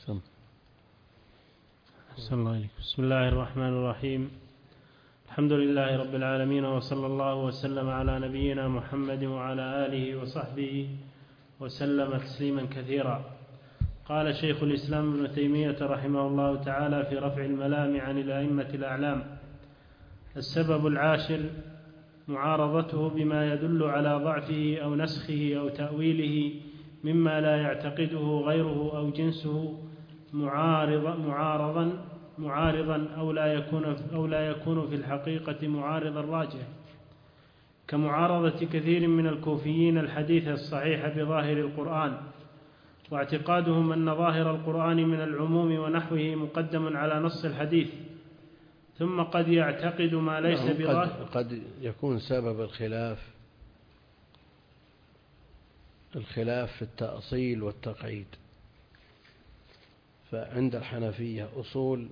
بسم الله الرحمن الرحيم. الحمد لله رب العالمين، وصلى الله وسلم على نبينا محمد وعلى آله وصحبه وسلم تسليما كثيرا. قال شيخ الإسلام ابن تيمية رحمه الله تعالى في رفع الملام عن الأئمة الأعلام: السبب العاشر معارضته بما يدل على ضعفه أو نسخه أو تأويله مما لا يعتقده غيره أو جنسه معارضا أو لا يكون في الحقيقة معارضا راجح، كمعارضة كثير من الكوفيين الحديث الصحيح بظاهر القرآن، واعتقادهم أن ظاهر القرآن من العموم ونحوه مقدم على نص الحديث، ثم قد يعتقد ما ليس بظاهر. قد يكون سبب الخلاف في التأصيل والتقعيد. فعند الحنفية أصول،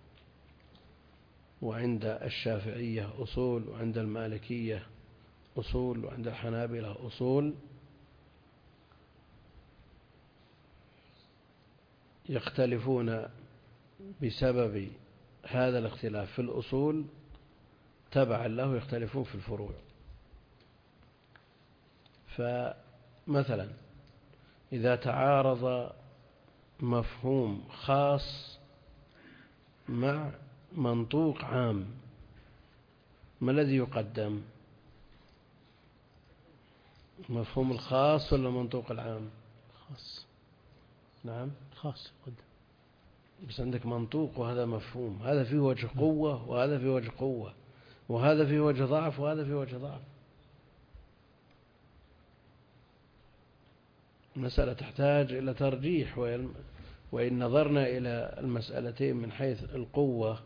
وعند الشافعية أصول، وعند المالكية أصول، وعند الحنابلة أصول، يختلفون بسبب هذا الاختلاف في الأصول، تبعا له يختلفون في الفروع. فمثلا إذا تعارض مفهوم خاص مع منطوق عام، ما الذي يقدم؟ مفهوم الخاص ولا منطوق العام؟ خاص. نعم، خاص يقدم. بس عندك منطوق وهذا مفهوم، هذا فيه وجه قوة وهذا فيه وجه قوة، وهذا فيه وجه ضعف وهذا فيه وجه ضعف. المسألة تحتاج إلى ترجيح، وإن نظرنا إلى المسألتين من حيث القوة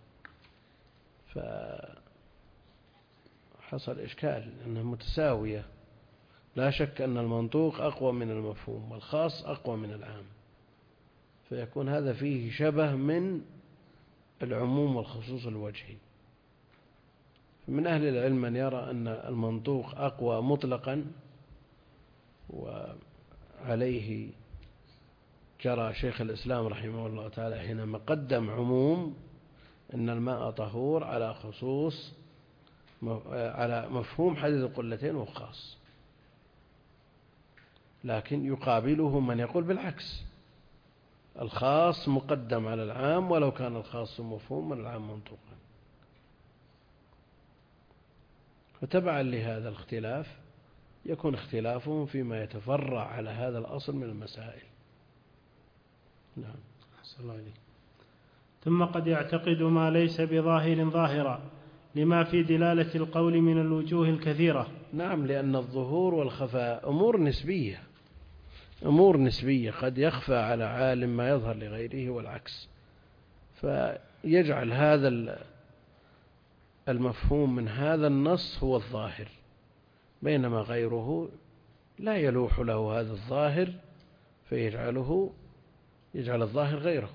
فحصل إشكال، أنها متساوية. لا شك أن المنطوق أقوى من المفهوم، والخاص أقوى من العام، فيكون هذا فيه شبه من العموم والخصوص الوجهي. من أهل العلم من يرى أن المنطوق أقوى مطلقا، وعليه جرى شيخ الإسلام رحمه الله تعالى حينما قدم عموم أن الماء طهور على خصوص، على مفهوم حديث القلتين وخاص. لكن يقابله من يقول بالعكس، الخاص مقدم على العام ولو كان الخاص مفهوم من العام منطوقا. فتبعا لهذا الاختلاف يكون اختلافهم فيما يتفرع على هذا الأصل من المسائل. نعم. أحسن الله عليك. ثم قد يعتقد ما ليس بظاهر ظاهرا لما في دلالة القول من الوجوه الكثيرة. نعم، لأن الظهور والخفاء أمور نسبية، قد يخفى على عالم ما يظهر لغيره والعكس، فيجعل هذا المفهوم من هذا النص هو الظاهر، بينما غيره لا يلوح له هذا الظاهر فيجعل الظاهر غيره.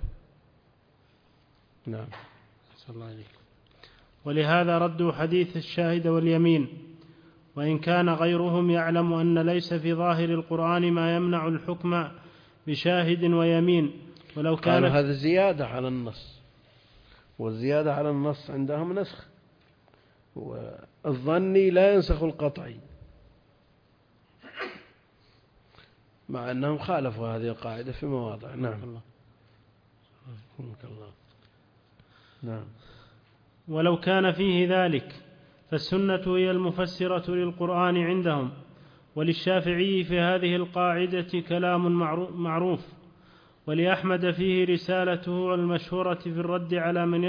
نعم. صلى الله عليه. ولهذا ردوا حديث الشاهد واليمين، وإن كان غيرهم يعلم أن ليس في ظاهر القرآن ما يمنع الحكم بشاهد ويمين، ولو كان هذا زيادة على النص، والزيادة على النص عندهم نسخ، والظني لا ينسخ القطعي، مع أنهم خالفوا هذه القاعدة في مواضع. نعم. الله. نعم. ولو كان فيه ذلك فالسنة هي المفسرة للقرآن عندهم. وللشافعي في هذه القاعدة كلام معروف، ولأحمد فيه رسالته المشهورة في الرد على من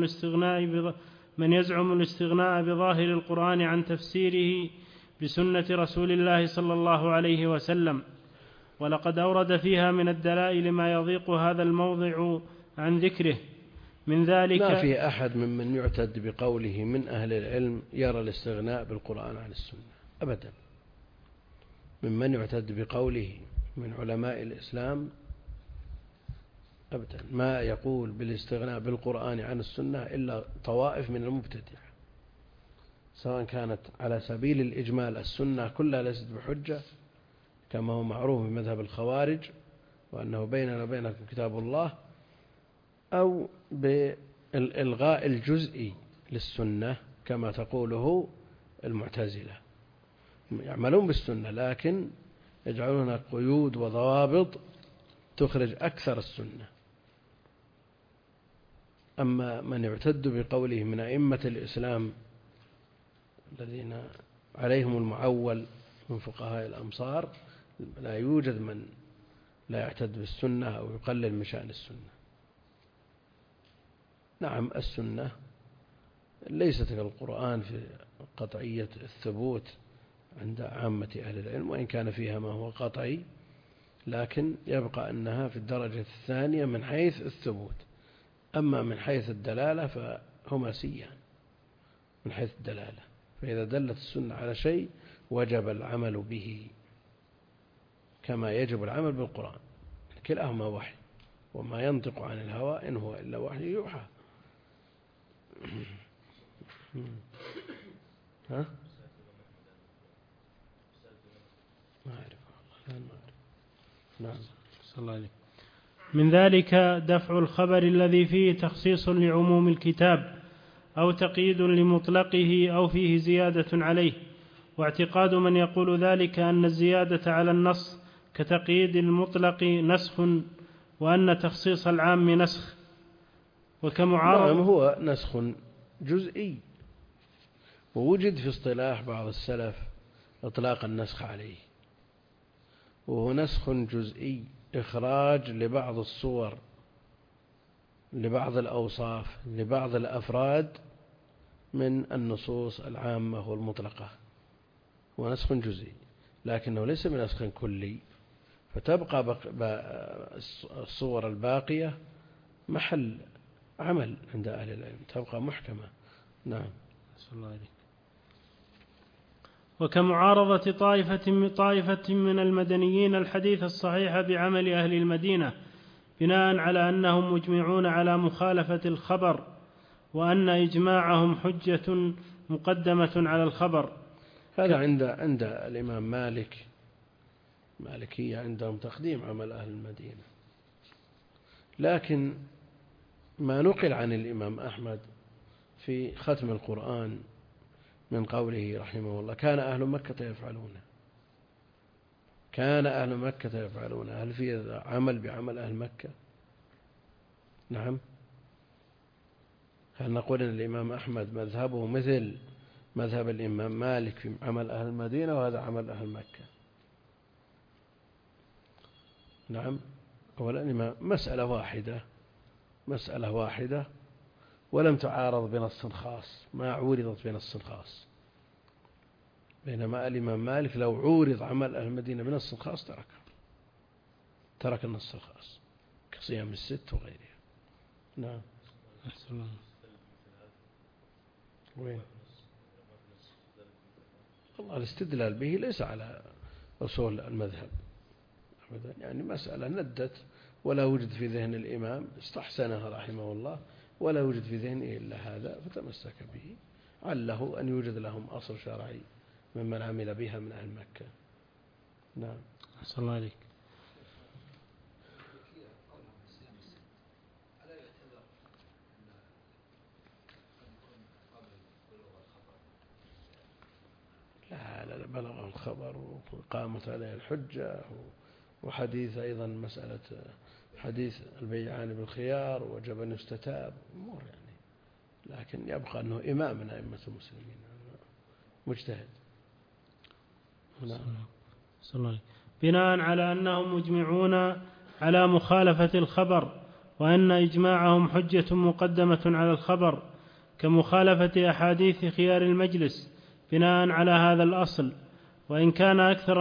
يزعم الاستغناء بظاهر القرآن عن تفسيره بسنة رسول الله صلى الله عليه وسلم. ولقد أورد فيها من الدلائل ما يضيق هذا الموضع عن ذكره. من ذلك ما في أحد ممن يعتد بقوله من أهل العلم يرى الاستغناء بالقرآن عن السنة أبدا. ممن يعتد بقوله من علماء الإسلام أبدا ما يقول بالاستغناء بالقرآن عن السنة إلا طوائف من المبتدعة، سواء كانت على سبيل الإجمال السنة كلها ليست بحجة كما هو معروف بمذهب الخوارج، وأنه بيننا وبينكم كتاب الله، أو بالإلغاء الجزئي للسنة كما تقوله المعتزلة، يعملون بالسنة لكن يجعلون قيود وضوابط تخرج أكثر السنة. أما من يعتد بقوله من أئمة الإسلام الذين عليهم المعول من فقهاء الأمصار، لا يوجد من لا يعتد بالسنة أو يقلل من شأن السنة. نعم، السنة ليست كالقرآن في قطعية الثبوت عند عامة أهل العلم، وإن كان فيها ما هو قطعي، لكن يبقى أنها في الدرجة الثانية من حيث الثبوت. أما من حيث الدلالة فهما سيان من حيث الدلالة، فإذا دلت السنة على شيء وجب العمل به كما يجب العمل بالقرآن، كلاهما وحي، وما ينطق عن الهوى إن هو إلا وحي يوحى. ها؟ ما أعرف والله، نعم. صلى الله عليه. من ذلك دفع الخبر الذي فيه تخصيص لعموم الكتاب أو تقييد لمطلقه أو فيه زيادة عليه، واعتقاد من يقول ذلك أن الزيادة على النص كتقييد المطلق نسخ، وأن تخصيص العام نسخ، وكمعارض. نعم، هو نسخ جزئي، ووجد في اصطلاح بعض السلف إطلاق النسخ عليه، وهو نسخ جزئي، إخراج لبعض الصور، لبعض الأوصاف، لبعض الأفراد من النصوص العامة والمطلقة، هو نسخ جزئي، لكنه ليس بنسخ كلي، فتبقى الصور الباقية محل عمل عند أهل العلم، تبقى محكمة. نعم. صلى الله عليه. وكمعارضة طائفة من المدنيين الحديث الصحيح بعمل أهل المدينة بناء على أنهم مجمعون على مخالفة الخبر، وأن إجماعهم حجة مقدمة على الخبر. هذا عند الإمام مالك، مالكية عندهم تقديم عمل أهل المدينة، لكن ما نقل عن الإمام أحمد في ختم القرآن من قوله رحمه الله كان أهل مكة يفعلونه، كان أهل مكة يفعلونه، هل في عمل بعمل أهل مكة؟ نعم. هل نقول أن الإمام أحمد مذهبه مثل مذهب الإمام مالك في عمل أهل المدينة وهذا عمل أهل مكة؟ نعم. أولا مسألة واحدة ولم تعارض بنص خاص، ما عورضت بنص خاص، بينما الإمام مالك لو عورض عمل أهل المدينة بنص خاص ترك النص الخاص كصيام الست وغيرها. نعم. وين؟ الله الاستدلال به ليس على أصول المذهب أبدا، يعني مسألة ندت ولا وجد في ذهن الإمام استحسنها رحمه الله، ولا وجد في ذهنه إلا هذا فتمسك به، عله أن يوجد لهم أصل شرعي ممن عمل بها من أهل مكة. نعم. أحسن الله عليك. لا بلغ الخبر وقامت عليه الحجة، وحديث أيضا مسألة حديث البيعان بالخيار وجب أن يستتاب أمور يعني، لكن يبقى أنه إمام من أئمة المسلمين مجتهد. بناء على أنهم مجمعون على مخالفة الخبر، وأن إجماعهم حجة مقدمة على الخبر، كمخالفة أحاديث خيار المجلس بناء على هذا الأصل، وإن كان أكثر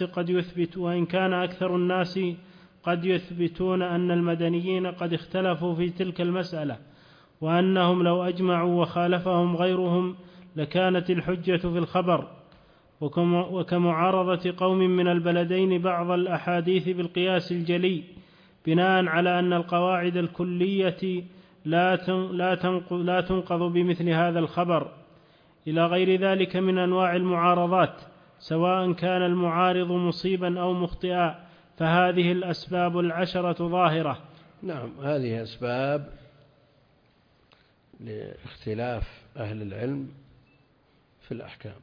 الناس قد يثبتون أن المدنيين قد اختلفوا في تلك المسألة، وأنهم لو أجمعوا وخالفهم غيرهم لكانت الحجة في الخبر، وكمعارضة قوم من البلدين بعض الأحاديث بالقياس الجلي بناء على أن القواعد الكلية لا تنقض بمثل هذا الخبر، إلى غير ذلك من أنواع المعارضات، سواء كان المعارض مصيبا أو مخطئا، فهذه الأسباب العشرة ظاهرة. نعم، هذه أسباب لاختلاف أهل العلم في الأحكام.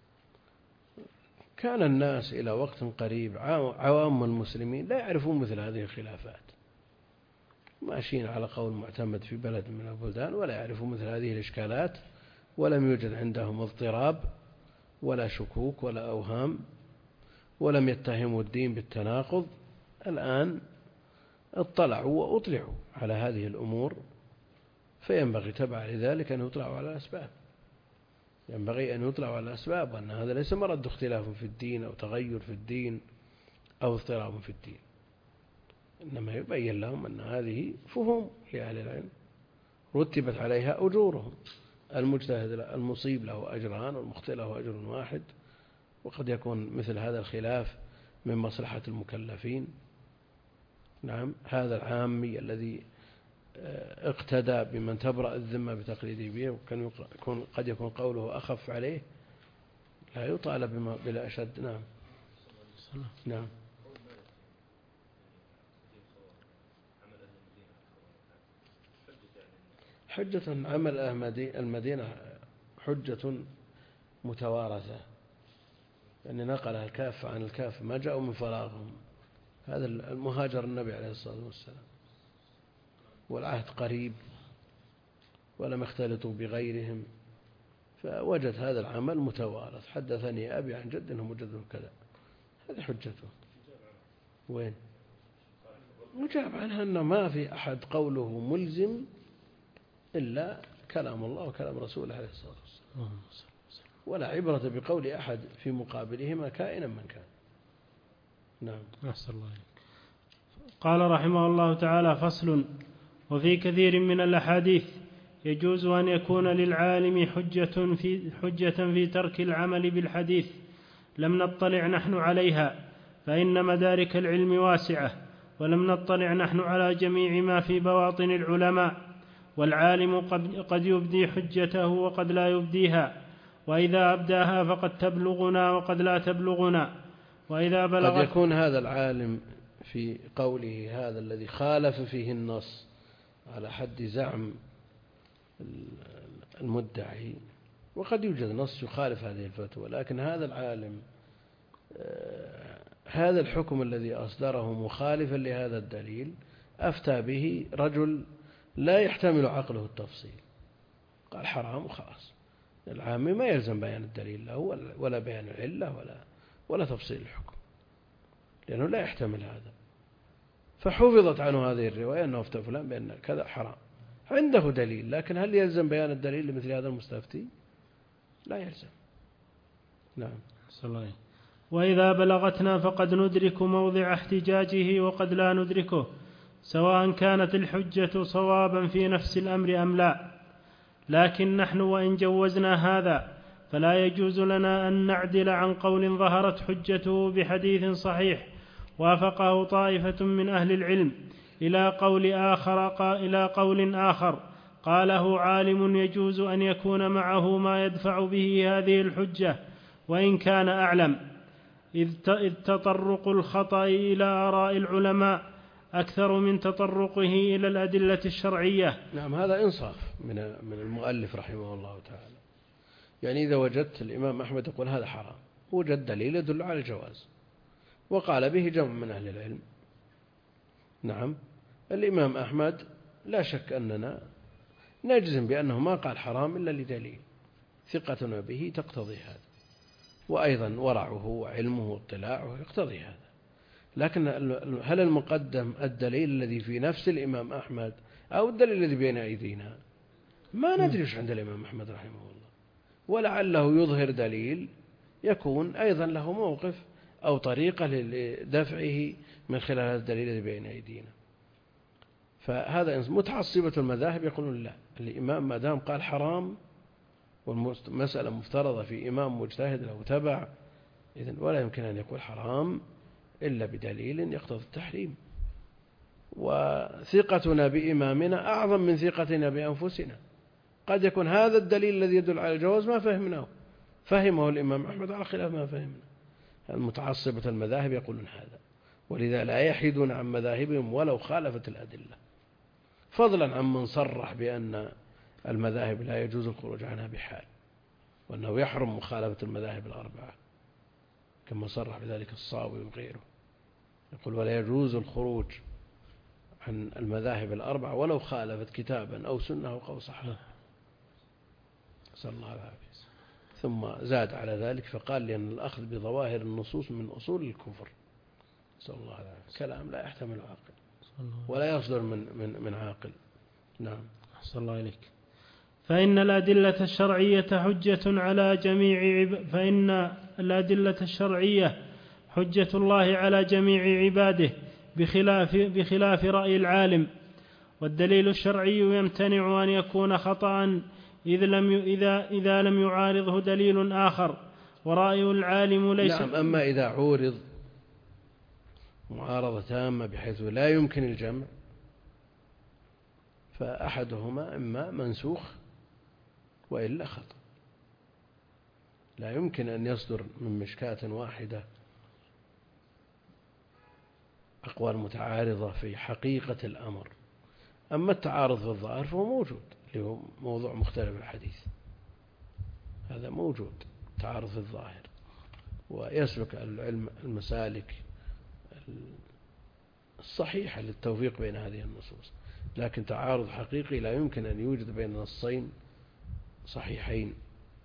كان الناس إلى وقت قريب عوام المسلمين لا يعرفون مثل هذه الخلافات، ماشيين على قول معتمد في بلد من البلدان ولا يعرفون مثل هذه الإشكالات، ولم يوجد عندهم اضطراب ولا شكوك ولا أوهام، ولم يتهموا الدين بالتناقض. الآن اطلعوا وأطلعوا على هذه الأمور، فينبغي تبع لذلك أن يطلعوا على الأسباب، ينبغي أن يطلعوا على الأسباب، وأن هذا ليس مرد اختلاف في الدين أو تغير في الدين أو اضطراب في الدين، إنما يبين لهم أن هذه فهم لأهل العلم رتبت عليها أجورهم. المجتهد المصيب له أجران والمخطئ له أجر واحد، وقد يكون مثل هذا الخلاف من مصلحة المكلفين. نعم، هذا العامي الذي اقتدى بمن تبرأ الذمة بتقليده به، وكان قد يكون قوله أخف عليه، لا يطالب بلا أشد. نعم. نعم. حجة عمل المدينة حجة متوارثة، يعني نقلها الكافة عن الكافة، ما جاءوا من فراغهم. هذا المهاجر النبي عليه الصلاة والسلام، والعهد قريب ولم يختلطوا بغيرهم، فوجد هذا العمل متوارث. حدثني أبي عن جد أنه مجد كذا، هذه حجته. وين مجاب عنها أنه ما في أحد قوله ملزم إلا كلام الله وكلام رسوله عليه الصلاة والسلام، ولا عبرة بقول أحد في مقابلهما كائنا من كان. نعم. أحسن الله. قال رحمه الله تعالى: فصل: وفي كثير من الأحاديث يجوز أن يكون للعالم حجة في ترك العمل بالحديث لم نطلع نحن عليها، فإن مدارك العلم واسعة، ولم نطلع نحن على جميع ما في بواطن العلماء، والعالم قد يبدي حجته وقد لا يبديها، وإذا أبداها فقد تبلغنا وقد لا تبلغنا، وإذا بلغت. قد يكون هذا العالم في قوله هذا الذي خالف فيه النص على حد زعم المدعي، وقد يوجد نص يخالف هذه الفتوى، لكن هذا العالم هذا الحكم الذي أصدره مخالفا لهذا الدليل أفتى به رجل لا يحتمل عقله التفصيل، قال حرام وخلاص. العامي ما يلزم بيان الدليل له ولا بيان العلة ولا تفصيل الحكم، لأنه لا يحتمل هذا. فحفظت عنه هذه الرواية أنه افتى فلان بأن كذا حرام، عنده دليل، لكن هل يلزم بيان الدليل لمثل هذا المستفتي؟ لا يلزم. نعم. صلى. وإذا بلغتنا فقد ندرك موضع احتجاجه وقد لا ندركه، سواء كانت الحجة صوابا في نفس الأمر أم لا. لكن نحن وإن جوزنا هذا فلا يجوز لنا أن نعدل عن قول ظهرت حجته بحديث صحيح وافقه طائفة من أهل العلم إلى قول آخر قاله عالم يجوز أن يكون معه ما يدفع به هذه الحجة وإن كان أعلم، إذ تطرق الخطأ إلى آراء العلماء أكثر من تطرقه إلى الأدلة الشرعية. نعم، هذا إنصاف من المؤلف رحمه الله تعالى. يعني إذا وجدت الإمام أحمد يقول هذا حرام، وجد دليل يدل على الجواز وقال به جمع من أهل العلم. نعم، الإمام أحمد لا شك أننا نجزم بأنه ما قال حرام إلا لدليل، ثقتنا به تقتضي هذا، وأيضا ورعه وعلمه واطلاعه يقتضي هذا. لكن هل المقدم الدليل الذي في نفس الإمام أحمد أو الدليل الذي بين أيدينا؟ ما ندري وش عند الإمام أحمد رحمه الله، ولعله يظهر دليل يكون أيضا له موقف أو طريقة لدفعه من خلال هذا الدليل الذي بين أيدينا. فهذا متعصبة المذاهب يقولون لا، الإمام ما دام قال حرام والمسألة مفترضة في إمام مجتهد له تبع، إذن ولا يمكن أن يقول حرام إلا بدليل يقتضي التحريم. وثقتنا بإمامنا أعظم من ثقتنا بأنفسنا. قد يكون هذا الدليل الذي يدل على الجواز ما فهمه الإمام أحمد على خلاف ما فهمنا. المتعصبة المذاهب يقولون هذا، ولذا لا يحيدون عن مذاهبهم ولو خالفت الأدلة، فضلا عن من صرح بأن المذاهب لا يجوز الخروج عنها بحال، وأنه يحرم مخالفة المذاهب الأربعة، كما صرح بذلك الصاوي وغيره، يقول ولا يجوز الخروج عن المذاهب الأربعة ولو خالفت كتابا أو سنة أو قول صحابة، نسأل الله العافية. ثم زاد على ذلك فقال لأن الأخذ بظواهر النصوص من أصول الكفر، نسأل الله العافية. كلام لا يحتمل عاقل ولا يصدر من عاقل. نعم. أحسن الله إليك. فإن الأدلة الشرعية حجة الله على جميع عباده بخلاف رأي العالم، والدليل الشرعي يمتنع أن يكون خطأ إذا لم يعارضه دليل آخر، ورأي العالم ليس. نعم. أما إذا عورض معارضة تامة بحيث لا يمكن الجمع، فأحدهما إما منسوخ وإلا خطأ. لا يمكن أن يصدر من مشكاة واحدة أقوال متعارضة في حقيقة الأمر. أما التعارض في الظاهر فهو موجود، اللي هو موضوع مختلف الحديث، هذا موجود تعارض في الظاهر، ويسلك العلم المسالك الصحيحة للتوفيق بين هذه النصوص. لكن تعارض حقيقي لا يمكن أن يوجد بين نصين صحيحين،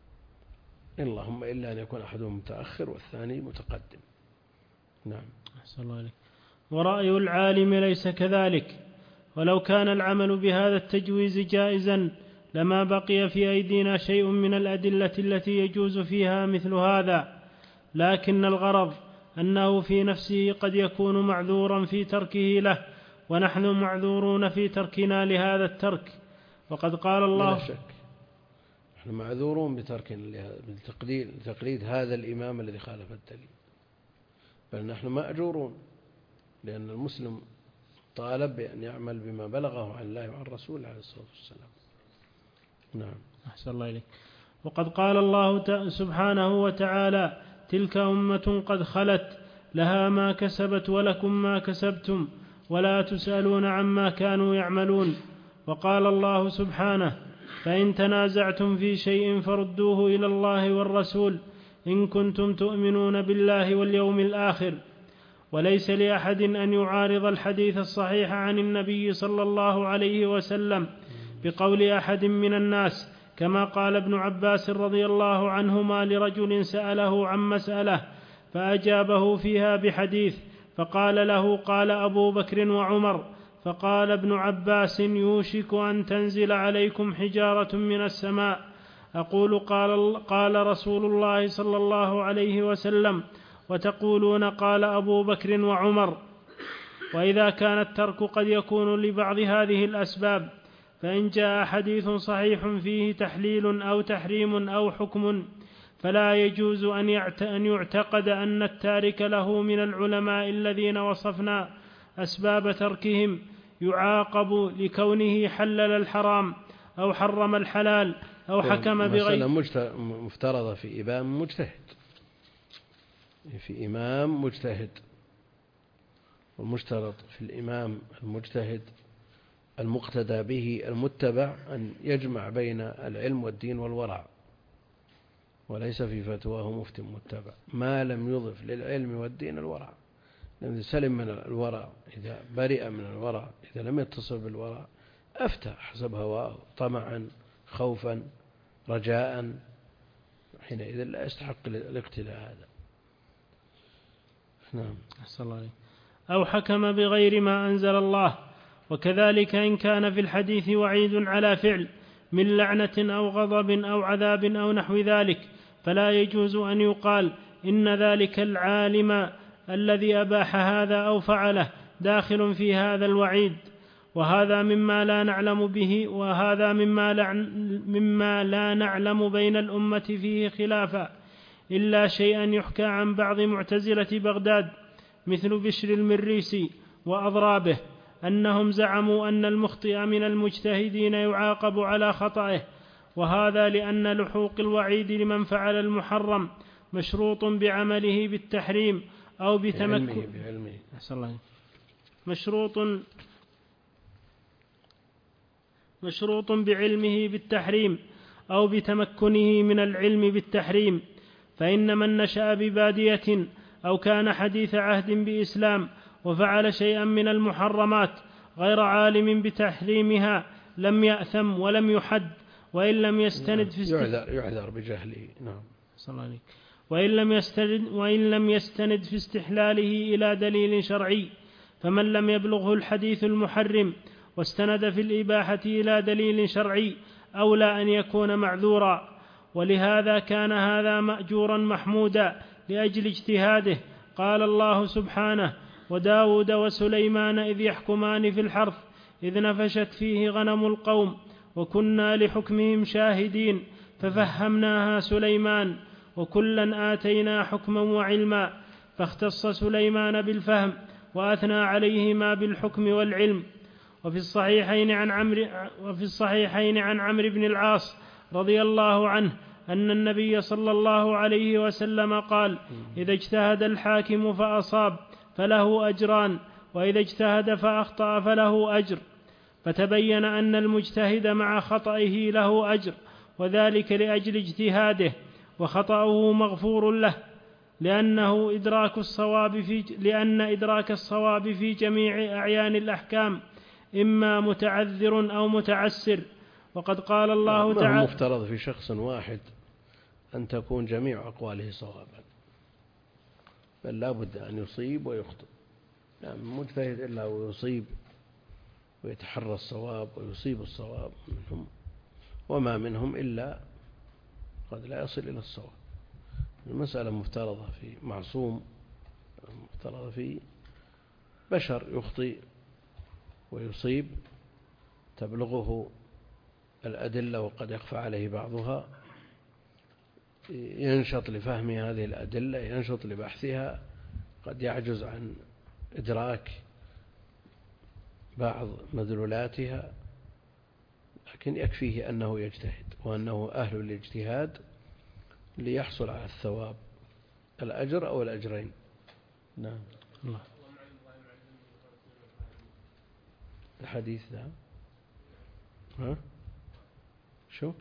اللهم إلا أن يكون أحدهم متأخر والثاني متقدم. نعم. أحسن الله عليك. ورأي العالم ليس كذلك، ولو كان العمل بهذا التجويز جائزا لما بقي في أيدينا شيء من الأدلة التي يجوز فيها مثل هذا، لكن الغرض أنه في نفسه قد يكون معذورا في تركه له، ونحن معذورون في تركنا لهذا الترك. وقد قال الله لا شك نحن معذورون بتركنا بتقليد هذا الإمام الذي خالف الدليل، بل نحن مأجورون، لأن المسلم طالب بأن يعمل بما بلغه عن الله وعن رسوله عليه الصلاة والسلام. نعم. أحسن الله إليك. وقد قال الله سبحانه وتعالى: تلك أمة قد خلت لها ما كسبت ولكم ما كسبتم ولا تسألون عما كانوا يعملون. وقال الله سبحانه: فإن تنازعتم في شيء فردوه إلى الله والرسول إن كنتم تؤمنون بالله واليوم الآخر. وليس لأحد أن يعارض الحديث الصحيح عن النبي صلى الله عليه وسلم بقول أحد من الناس، كما قال ابن عباس رضي الله عنهما لرجل سأله عن مسألة فأجابه فيها بحديث، فقال له: قال أبو بكر وعمر. فقال ابن عباس: يوشك أن تنزل عليكم حجارة من السماء. أقول قال رسول الله صلى الله عليه وسلم، وتقولون قال أبو بكر وعمر. وإذا كان الترك قد يكون لبعض هذه الأسباب، فإن جاء حديث صحيح فيه تحليل أو تحريم أو حكم، فلا يجوز أن يعتقد أن التارك له من العلماء الذين وصفنا أسباب تركهم يعاقب لكونه حلل الحرام أو حرم الحلال أو حكم بغير. مسألة مفترضة في إمام مجتهد، والمشترط في الإمام المجتهد المقتدى به المتبع أن يجمع بين العلم والدين والورع، وليس في فتواه مفتي متبع ما لم يضف للعلم والدين الورع، لأن سلم من الورع، إذا برئ من الورع، إذا لم يتصل بالورع أفتى حسب هواه طمعا خوفا رجاء، حينئذ لا يستحق الاقتلاء هذا. نعم. أحسن الله عليك. أو حكم بغير ما أنزل الله. وكذلك إن كان في الحديث وعيد على فعل من لعنة أو غضب أو عذاب أو نحو ذلك، فلا يجوز أن يقال إن ذلك العالم الذي أباح هذا أو فعله داخل في هذا الوعيد، وهذا مما لا نعلم به، وهذا مما لا نعلم بين الأمة فيه خلافا، إلا شيئا يحكى عن بعض معتزلة بغداد مثل بشر المريسي وأضرابه، أنهم زعموا أن المخطئ من المجتهدين يعاقب على خطئه، وهذا لأن لحوق الوعيد لمن فعل المحرم مشروط بعمله بالتحريم أو بتمكن بعلمه. مشروط بعلمه بالتحريم أو بتمكنه من العلم بالتحريم. فإن من نشأ ببادية أو كان حديث عهد بإسلام وفعل شيئا من المحرمات غير عالم بتحريمها لم يأثم ولم يحد، وإن لم يستند في يعذر بجهله. نعم. وإن لم يستند في استحلاله إلى دليل شرعي. فمن لم يبلغه الحديث المحرم واستند في الإباحة إلى دليل شرعي أولى أن يكون معذورا. ولهذا كان هذا مأجورا محمودا لأجل اجتهاده. قال الله سبحانه: وداود وسليمان إذ يحكمان في الحرث إذ نفشت فيه غنم القوم وكنا لحكمهم شاهدين ففهمناها سليمان وكلا آتينا حكما وعلما. فاختص سليمان بالفهم وأثنى عليهما بالحكم والعلم. وفي الصحيحين عن عمرو بن العاص رضي الله عنه أن النبي صلى الله عليه وسلم قال: إذا اجتهد الحاكم فأصاب فله أجران، وإذا اجتهد فأخطأ فله أجر. فتبين أن المجتهد مع خطئه له أجر، وذلك لأجل اجتهاده، وخطأه مغفور له، لأن إدراك الصواب في جميع أعيان الأحكام إما متعذر أو متعسر. وقد قال الله تعالى: ما هو مفترض في شخص واحد أن تكون جميع أقواله صوابا، بل لا بد أن يصيب ويخطئ. يعني مجتهد إلا ويصيب ويتحرى الصواب ويصيب الصواب منهم، وما منهم إلا قد لا يصل إلى الصواب. المسألة مفترضة في معصوم، مفترضة في بشر يخطئ ويصيب، تبلغه الأدلة وقد يخفى عليه بعضها، ينشط لفهم هذه الأدلة، ينشط لبحثها، قد يعجز عن إدراك بعض مدلولاتها، لكن يكفيه أنه يجتهد وأنه أهل الاجتهاد ليحصل على الثواب، الأجر أو الأجرين. نعم. الله. الحديث ده ها شو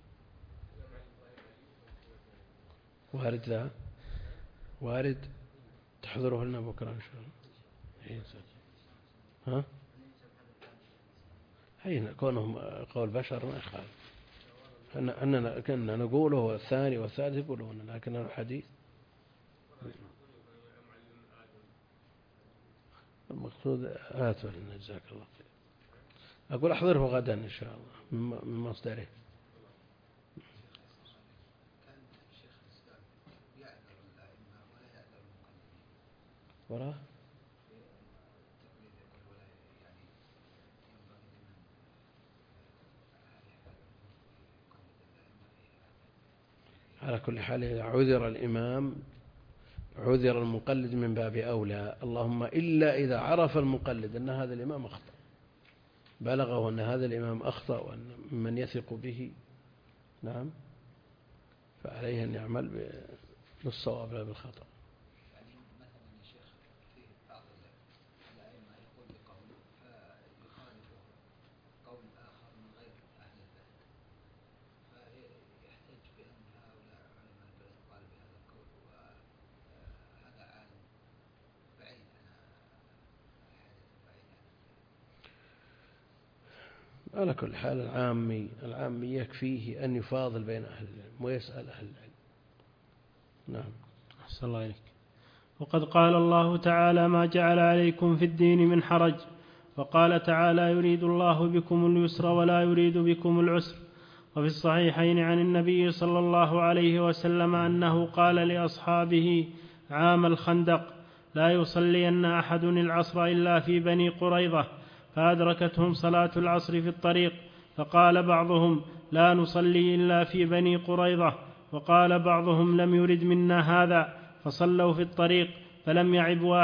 وارد ذا وارد تحضره لنا بكرة إن شاء الله. ها حين كونهم قول بشر ما يخالف، أننا كنا نقوله الثاني والثالث يقولون، لكن الحديث المقصود آتوا لنا. جزاك الله خير. أقول أحضره غدا إن شاء الله من مصدره. وراه على كل حال إذا عذر الإمام عذر المقلد من باب أولى، اللهم إلا إذا عرف المقلد أن هذا الإمام أخطأ، بلغه أن هذا الإمام أخطأ وأن من يثق به، نعم، فعليه أن يعمل بالصواب لا بالخطأ. يعني مثلا يا شيخ في بعض الأئمة يقول بقول فيخالف قول آخر من غير أهل البلد، فيحتج بأن هؤلاء علماء البلد قال بهذا القول وهذا عالم بعيد عن على كل حال العامي يكفيه أن يفاضل بين أهل العلم ويسأل أهل العلم. نعم. أحسن الله إليك. وقد قال الله تعالى: ما جعل عليكم في الدين من حرج. وقال تعالى: يريد الله بكم اليسر ولا يريد بكم العسر. وفي الصحيحين عن النبي صلى الله عليه وسلم أنه قال لأصحابه عام الخندق: لا يصلين أحد العصر إلا في بني قريظة، فأدركتهم صلاة العصر في الطريق، فقال بعضهم: لا نصلي إلا في بني قريظة، وقال بعضهم: لم يرد منا هذا، فصلوا في الطريق، فلم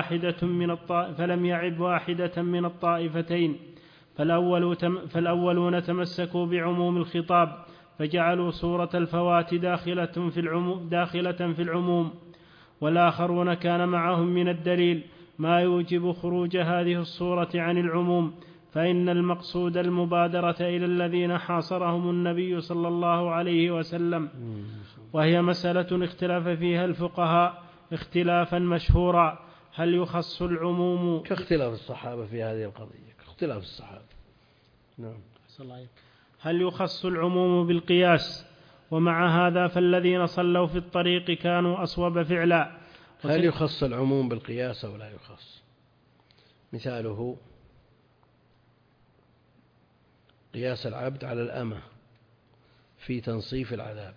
يعب واحدة من الطائفتين. فالأولون تمسكوا بعموم الخطاب، فجعلوا صورة الفوات داخلة في العموم، والآخرون كان معهم من الدليل ما يوجب خروج هذه الصورة عن العموم، فإن المقصود المبادرة إلى الذين حاصرهم النبي صلى الله عليه وسلم، وهي مسألة اختلاف فيها الفقهاء اختلافا مشهورا. هل يخص العموم كاختلاف الصحابة في هذه القضية، كاختلاف الصحابة. نعم. هل يخص العموم بالقياس؟ ومع هذا فالذين صلوا في الطريق كانوا أصوب فعلا. هل يخص العموم بالقياس أو لا يخص؟ مثاله قياس العبد على الأمة في تنصيف العذاب.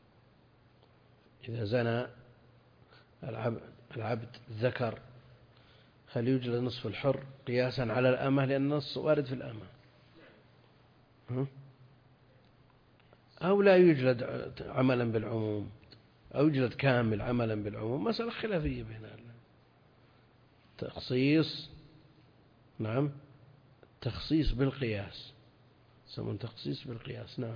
إذا زنى العبد ذكر هل يوجد نصف الحر قياسا على الأمة، لأن النص وارد في الأمة، أو لا يوجد عملا بالعموم، أو يوجد كامل عملا بالعموم؟ مسألة خلافية بين تخصيص. نعم، تخصيص بالقياس، يسمون تخصيص بالقياس. نعم.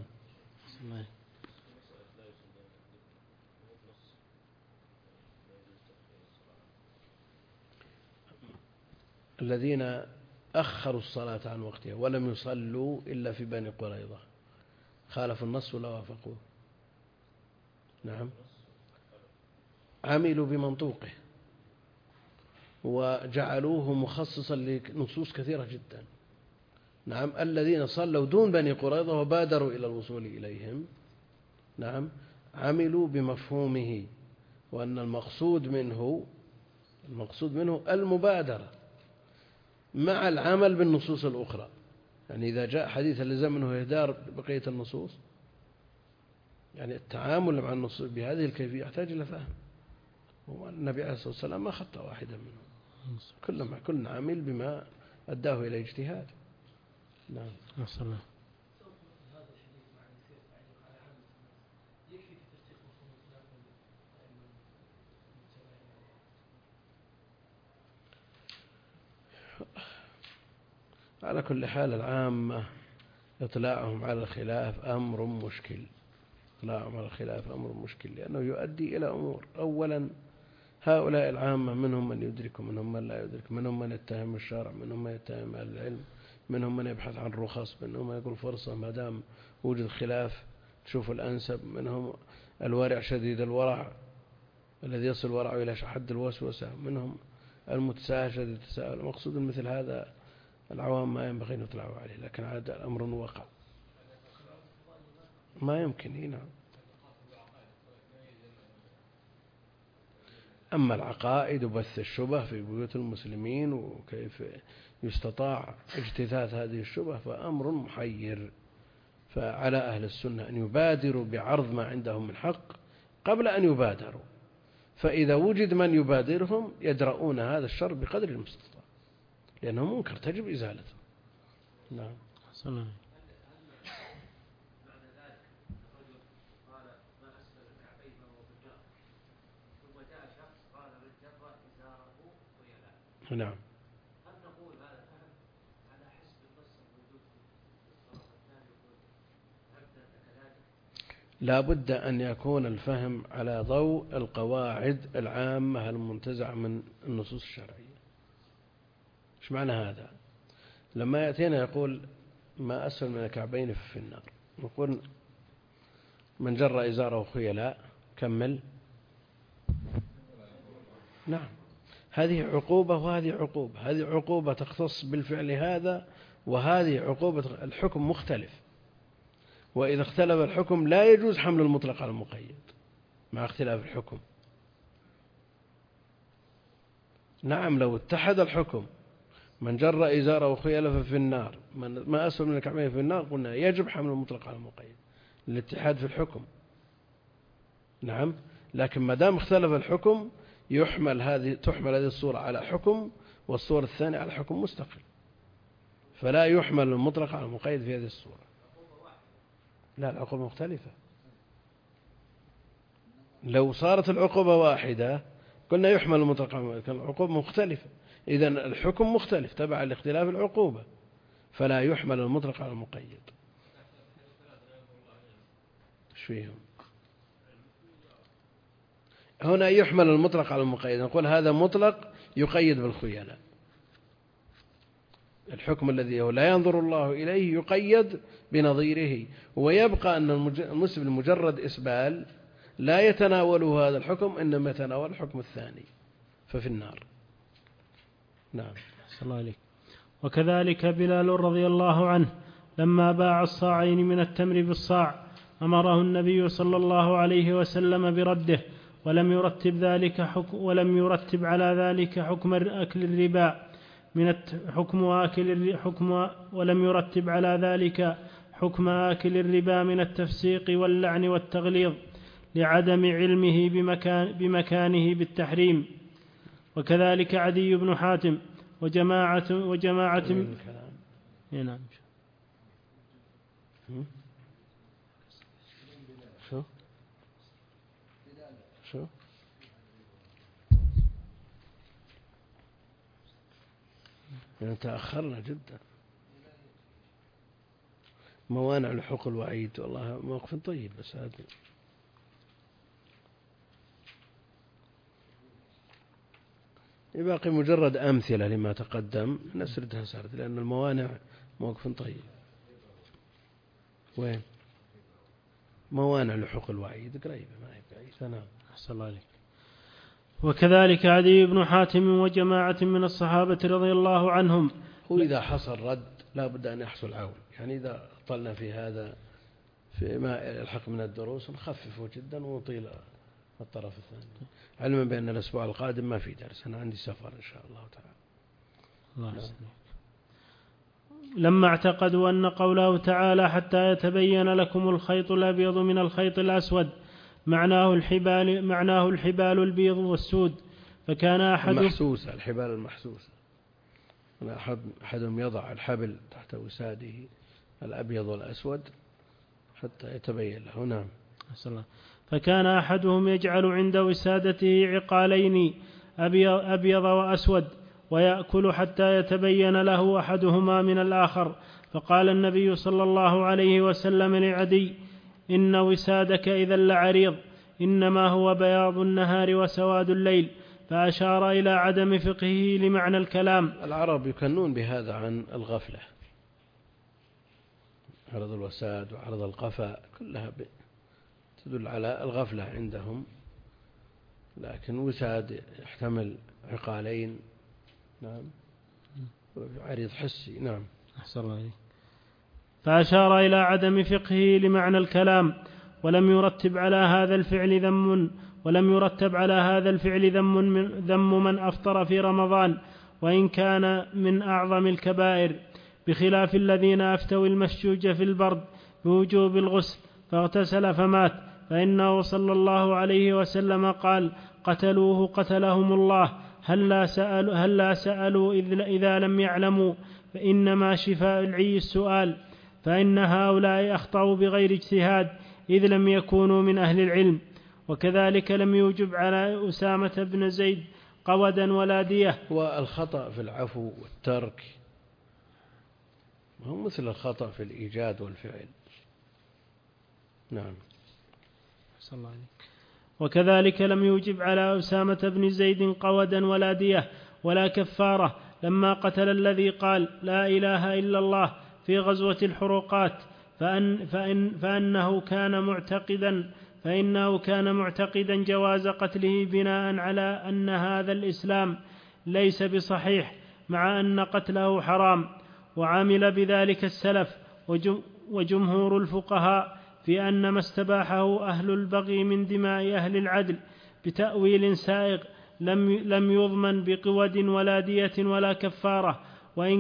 الذين أخروا الصلاة عن وقتها ولم يصلوا إلا في بني قريظة خالفوا النص ولا وافقوه؟ نعم، عملوا بمنطوقه وجعلوه مخصصا لنصوص كثيرة جدا. نعم، الذين صلوا دون بني قريظة وبادروا إلى الوصول إليهم، نعم، عملوا بمفهومه، وأن المقصود منه المبادرة مع العمل بالنصوص الأخرى. يعني إذا جاء حديث لزم منه إهدار بقية النصوص، يعني التعامل مع النصوص بهذه الكيفية يحتاج إلى فهم. والنبي عليه الصلاة والسلام ما خطأ واحدا منهم، كل عامل بما أداه إلى اجتهاد. نعم. على كل حال العامة إطلاعهم على الخلاف أمر مشكل، لأنه يؤدي إلى أمور. أولا، هؤلاء العامة منهم من يدرك ومنهم من لا يدرك، منهم من يتهم الشرع، منهم من يتهم أهل العلم، منهم من يبحث عن رخص، منهم من يقول فرصة ما دام وجد خلاف تشوف الأنسب، منهم الورع شديد الورع الذي يصل ورعه إلى حد الوسوسة، منهم المتساهل شديد التساهل. المقصود مثل هذا العوام ما ينبغي أن يطلعوا عليه، لكن عاد الأمر وقع ما يمكن. نعم. أما العقائد وبث الشبه في بيوت المسلمين وكيف يستطاع اجتثاث هذه الشبه فأمر محير. فعلى أهل السنة أن يبادروا بعرض ما عندهم من حق قبل أن يبادروا، فإذا وجد من يبادرهم يدرؤون هذا الشر بقدر المستطاع، لأنه منكر تجب إزالته. نعم. نعم. هل نقول هذا فهم على حسب النص الموجود في الصلاة الثانية كذلك؟ لا بد أن يكون الفهم على ضوء القواعد العامة المنتزعة من النصوص الشرعية. إيش معنى هذا؟ لما يأتينا يقول ما أسفل من الكعبين في النار، نقول من جر إزاره خيلاء كمل. نعم، هذه عقوبة وهذه عقوبة، هذه عقوبة تختص بالفعل هذا، وهذه عقوبة. الحكم مختلف، وإذا اختلف الحكم لا يجوز حمل المطلق على المقيد مع اختلاف الحكم. نعم، لو اتحد الحكم من جر إزاره خيلاء ففي النار، ما أسفل من الكعبين في النار، قلنا يجب حمل المطلق على المقيد الاتحاد في الحكم. نعم، لكن ما دام اختلف الحكم تحمل هذه الصورة على حكم، والصورة الثانية على حكم مستقل، فلا يحمل المطلق على المقيد في هذه الصورة. لا، العقوبة مختلفة. لو صارت العقوبة واحدة قلنا يحمل المطلق على المقيد، العقوبة مختلفة، إذن الحكم مختلف تبع لاختلاف العقوبة، فلا يحمل المطلق على المقيد. ايش فيهم؟ هنا يحمل المطلق على المقيد، نقول هذا مطلق يقيد بالخيلاء. الحكم الذي هو لا ينظر الله إليه يقيد بنظيره، ويبقى أن المسلم مجرد إسبال لا يتناوله هذا الحكم، إنما يتناول الحكم الثاني ففي النار. نعم. صلى الله عليه. وكذلك بلال رضي الله عنه لما باع الصاعين من التمر بالصاع أمره النبي صلى الله عليه وسلم برده، ولم يرتب على ذلك حكم أكل الربا ولم يرتب على ذلك حكم آكل الربا من التفسيق واللعن والتغليظ لعدم علمه بمكانه بالتحريم. وكذلك عدي بن حاتم وجماعة نعم. شو يعني تأخرنا جدا. موانع لحق الوعيد والله موقف طيب، بس هذا باقي مجرد أمثلة لما تقدم نسردها سرد، لأن الموانع موقف طيب. وين موانع لحق الوعيد قريبة ما هي بعيدة. نعم. أحسن الله عليك. وكذلك عدي بن حاتم وجماعة من الصحابة رضي الله عنهم. هو إذا حصل رد لا بد أن يحصل عون، يعني إذا طلنا في هذا في ما الحق من الدروس نخففه جدا ونطيل الطرف الثاني، علما بأن الأسبوع القادم ما في درس، أنا عندي سفر إن شاء الله تعالى. الله يسلمك. لما اعتقدوا أن قوله تعالى حتى يتبين لكم الخيط الأبيض من الخيط الأسود معناه الحبال البيض والسود، فكان المحسوسة، الحبال المحسوسة، أحدهم يضع الحبل تحت وساده الأبيض والأسود حتى يتبين له. نعم. فكان أحدهم يجعل عند وسادته عقالين أبيض وأسود ويأكل حتى يتبين له أحدهما من الآخر، فقال النبي صلى الله عليه وسلم لعدي إن وسادك إذا لعريض، إنما هو بياض النهار وسواد الليل، فأشار إلى عدم فقهه لمعنى الكلام. العرب يكنون بهذا عن الغفلة، عرض الوساد وعرض القفاء كلها تدل على الغفلة عندهم، لكن وساد يحتمل عقالين. نعم. عريض حسي. نعم. أحسن الله عليك. فأشار إلى عدم فقهه لمعنى الكلام، ولم يرتب على هذا الفعل ذم من أفطر في رمضان، وإن كان من أعظم الكبائر، بخلاف الذين أفتوا المشجوج في البرد بوجوب الغسل فاغتسل فمات، فإنه صلى الله عليه وسلم قال قتلوه قتلهم الله، هل لا سألوا إذا لم يعلموا، فإنما شفاء العي السؤال، فإن هؤلاء أخطأوا بغير اجتهاد إذ لم يكونوا من أهل العلم. وكذلك لم يوجب على أسامة بن زيد قودا ولا دية. والخطأ في العفو والترك هو مثل الخطأ في الإيجاد والفعل. نعم. صلى الله عليه. وكذلك لم يوجب على أسامة بن زيد قودا ولا دية ولا كفارة لما قتل الذي قال لا إله إلا الله في غزوة الحروقات، فإنه كان معتقدا جواز قتله بناء على أن هذا الإسلام ليس بصحيح مع أن قتله حرام، وعمل بذلك السلف وجمهور الفقهاء في أن ما استباحه أهل البغي من دماء أهل العدل بتأويل سائغ لم يضمن بقود ولا دية ولا كفارة، وإن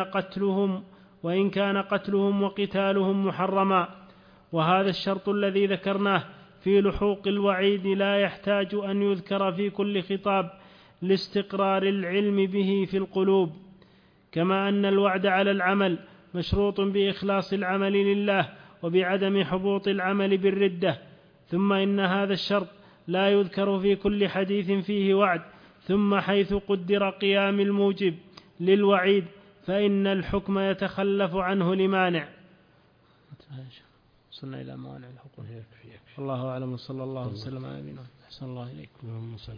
كان قتلهم وقتالهم محرما. وهذا الشرط الذي ذكرناه في لحوق الوعيد لا يحتاج أن يذكر في كل خطاب لاستقرار العلم به في القلوب، كما أن الوعد على العمل مشروط بإخلاص العمل لله وبعدم حبوط العمل بالردة. ثم إن هذا الشرط لا يذكر في كل حديث فيه وعد، ثم حيث قدر قيام الموجب للوعيد فإن الحكم يتخلف عنه لمانع. وصلنا إلى موانع الحقوق. يكفي. الله أعلم، وصلى الله وسلم على نبينا. أحسن الله إليكم. اللهم صل